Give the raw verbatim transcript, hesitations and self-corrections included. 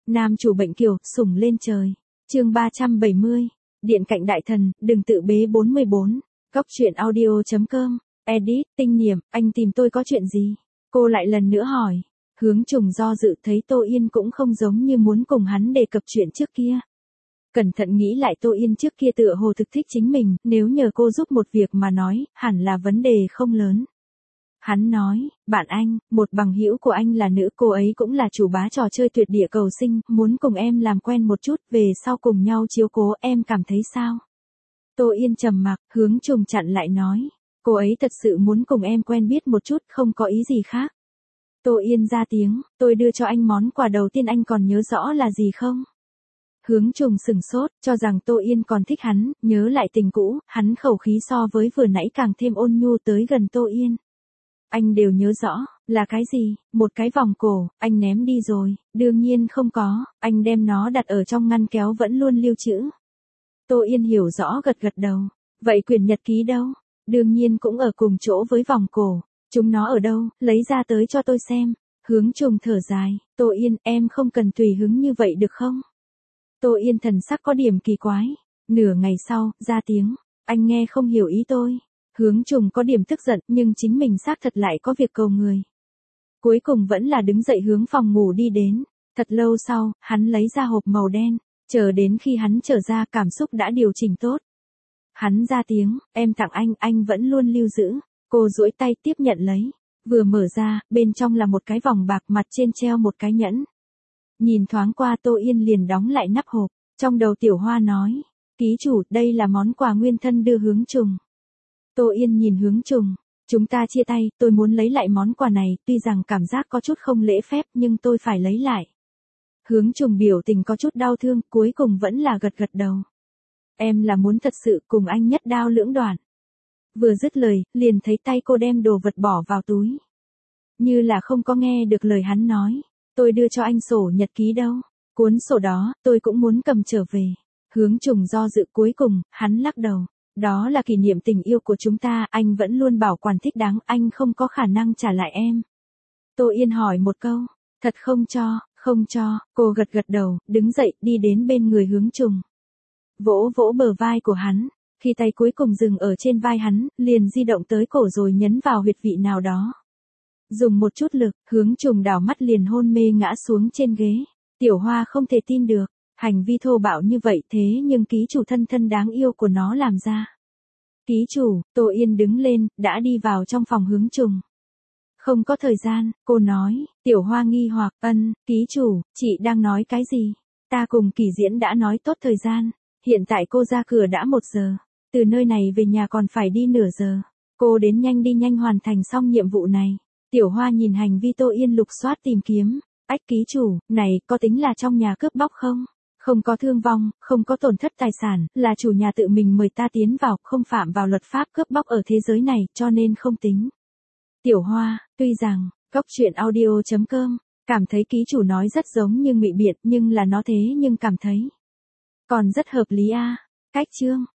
Nam chủ bệnh kiều, sủng lên trời. Chương ba trăm bảy mươi. Điện cạnh đại thần, đừng tự bế bốn mươi bốn. Góc truyện audio.com. Edit, Tinh Niệm, anh tìm tôi có chuyện gì? Cô lại lần nữa hỏi. Hướng Trùng do dự thấy Tô Yên cũng không giống như muốn cùng hắn đề cập chuyện trước kia. Cẩn thận nghĩ lại Tô Yên trước kia tựa hồ thực thích chính mình, nếu nhờ cô giúp một việc mà nói, hẳn là vấn đề không lớn. Hắn nói, bạn anh, một bằng hữu của anh là nữ, cô ấy cũng là chủ bá trò chơi tuyệt địa cầu sinh, muốn cùng em làm quen một chút, về sau cùng nhau chiếu cố, em cảm thấy sao? Tô Yên trầm mặc, Hướng Trùng chặn lại nói, cô ấy thật sự muốn cùng em quen biết một chút, không có ý gì khác. Tô Yên ra tiếng, tôi đưa cho anh món quà đầu tiên anh còn nhớ rõ là gì không? Hướng Trùng sừng sốt, cho rằng Tô Yên còn thích hắn, nhớ lại tình cũ, hắn khẩu khí so với vừa nãy càng thêm ôn nhu tới gần Tô Yên. Anh đều nhớ rõ, là cái gì? Một cái vòng cổ, anh ném đi rồi, đương nhiên không có, anh đem nó đặt ở trong ngăn kéo vẫn luôn lưu trữ. Tô Yên hiểu rõ gật gật đầu, vậy quyển nhật ký đâu? Đương nhiên cũng ở cùng chỗ với vòng cổ, chúng nó ở đâu, lấy ra tới cho tôi xem. Hướng Trùng thở dài, Tô Yên, em không cần tùy hứng như vậy được không? Tô Yên thần sắc có điểm kỳ quái, nửa ngày sau, ra tiếng, anh nghe không hiểu ý tôi. Hướng Trùng có điểm tức giận nhưng chính mình xác thật lại có việc cầu người. Cuối cùng vẫn là đứng dậy hướng phòng ngủ đi đến. Thật lâu sau, hắn lấy ra hộp màu đen, chờ đến khi hắn trở ra cảm xúc đã điều chỉnh tốt. Hắn ra tiếng, em tặng anh, anh vẫn luôn lưu giữ. Cô duỗi tay tiếp nhận lấy, vừa mở ra, bên trong là một cái vòng bạc, mặt trên treo một cái nhẫn. Nhìn thoáng qua Tô Yên liền đóng lại nắp hộp, trong đầu Tiểu Hoa nói, ký chủ, đây là món quà nguyên thân đưa Hướng Trùng. Tô Yên nhìn Hướng Trùng, chúng ta chia tay, tôi muốn lấy lại món quà này, tuy rằng cảm giác có chút không lễ phép nhưng tôi phải lấy lại. Hướng Trùng biểu tình có chút đau thương, cuối cùng vẫn là gật gật đầu. Em là muốn thật sự cùng anh nhất đao lưỡng đoạn. Vừa dứt lời, liền thấy tay cô đem đồ vật bỏ vào túi. Như là không có nghe được lời hắn nói, tôi đưa cho anh sổ nhật ký đâu, cuốn sổ đó, tôi cũng muốn cầm trở về. Hướng Trùng do dự, cuối cùng, hắn lắc đầu. Đó là kỷ niệm tình yêu của chúng ta, anh vẫn luôn bảo quản thích đáng, anh không có khả năng trả lại em. Tô Yên hỏi một câu, thật không cho, không cho, cô gật gật đầu, đứng dậy, đi đến bên người Hướng Trùng. Vỗ vỗ bờ vai của hắn, khi tay cuối cùng dừng ở trên vai hắn, liền di động tới cổ rồi nhấn vào huyệt vị nào đó. Dùng một chút lực, Hướng Trùng đảo mắt liền hôn mê ngã xuống trên ghế. Tiểu Hoa không thể tin được. Hành vi thô bạo như vậy thế nhưng ký chủ thân thân đáng yêu của nó làm ra. Ký chủ, Tô Yên đứng lên, đã đi vào trong phòng Hướng Trùng. Không có thời gian, cô nói, Tiểu Hoa nghi hoặc, ân, ký chủ, chị đang nói cái gì? Ta cùng Kỳ Diễn đã nói tốt thời gian, hiện tại cô ra cửa đã một giờ, từ nơi này về nhà còn phải đi nửa giờ. Cô đến nhanh đi nhanh hoàn thành xong nhiệm vụ này. Tiểu Hoa nhìn hành vi Tô Yên lục soát tìm kiếm, ách ký chủ, này có tính là trong nhà cướp bóc không? Không có thương vong, không có tổn thất tài sản, là chủ nhà tự mình mời ta tiến vào, không phạm vào luật pháp cướp bóc ở thế giới này, cho nên không tính. Tiểu Hoa, tuy rằng, góc truyện audio.com, cảm thấy ký chủ nói rất giống như ngụy biện, nhưng là nó thế nhưng cảm thấy còn rất hợp lý a. Cách chương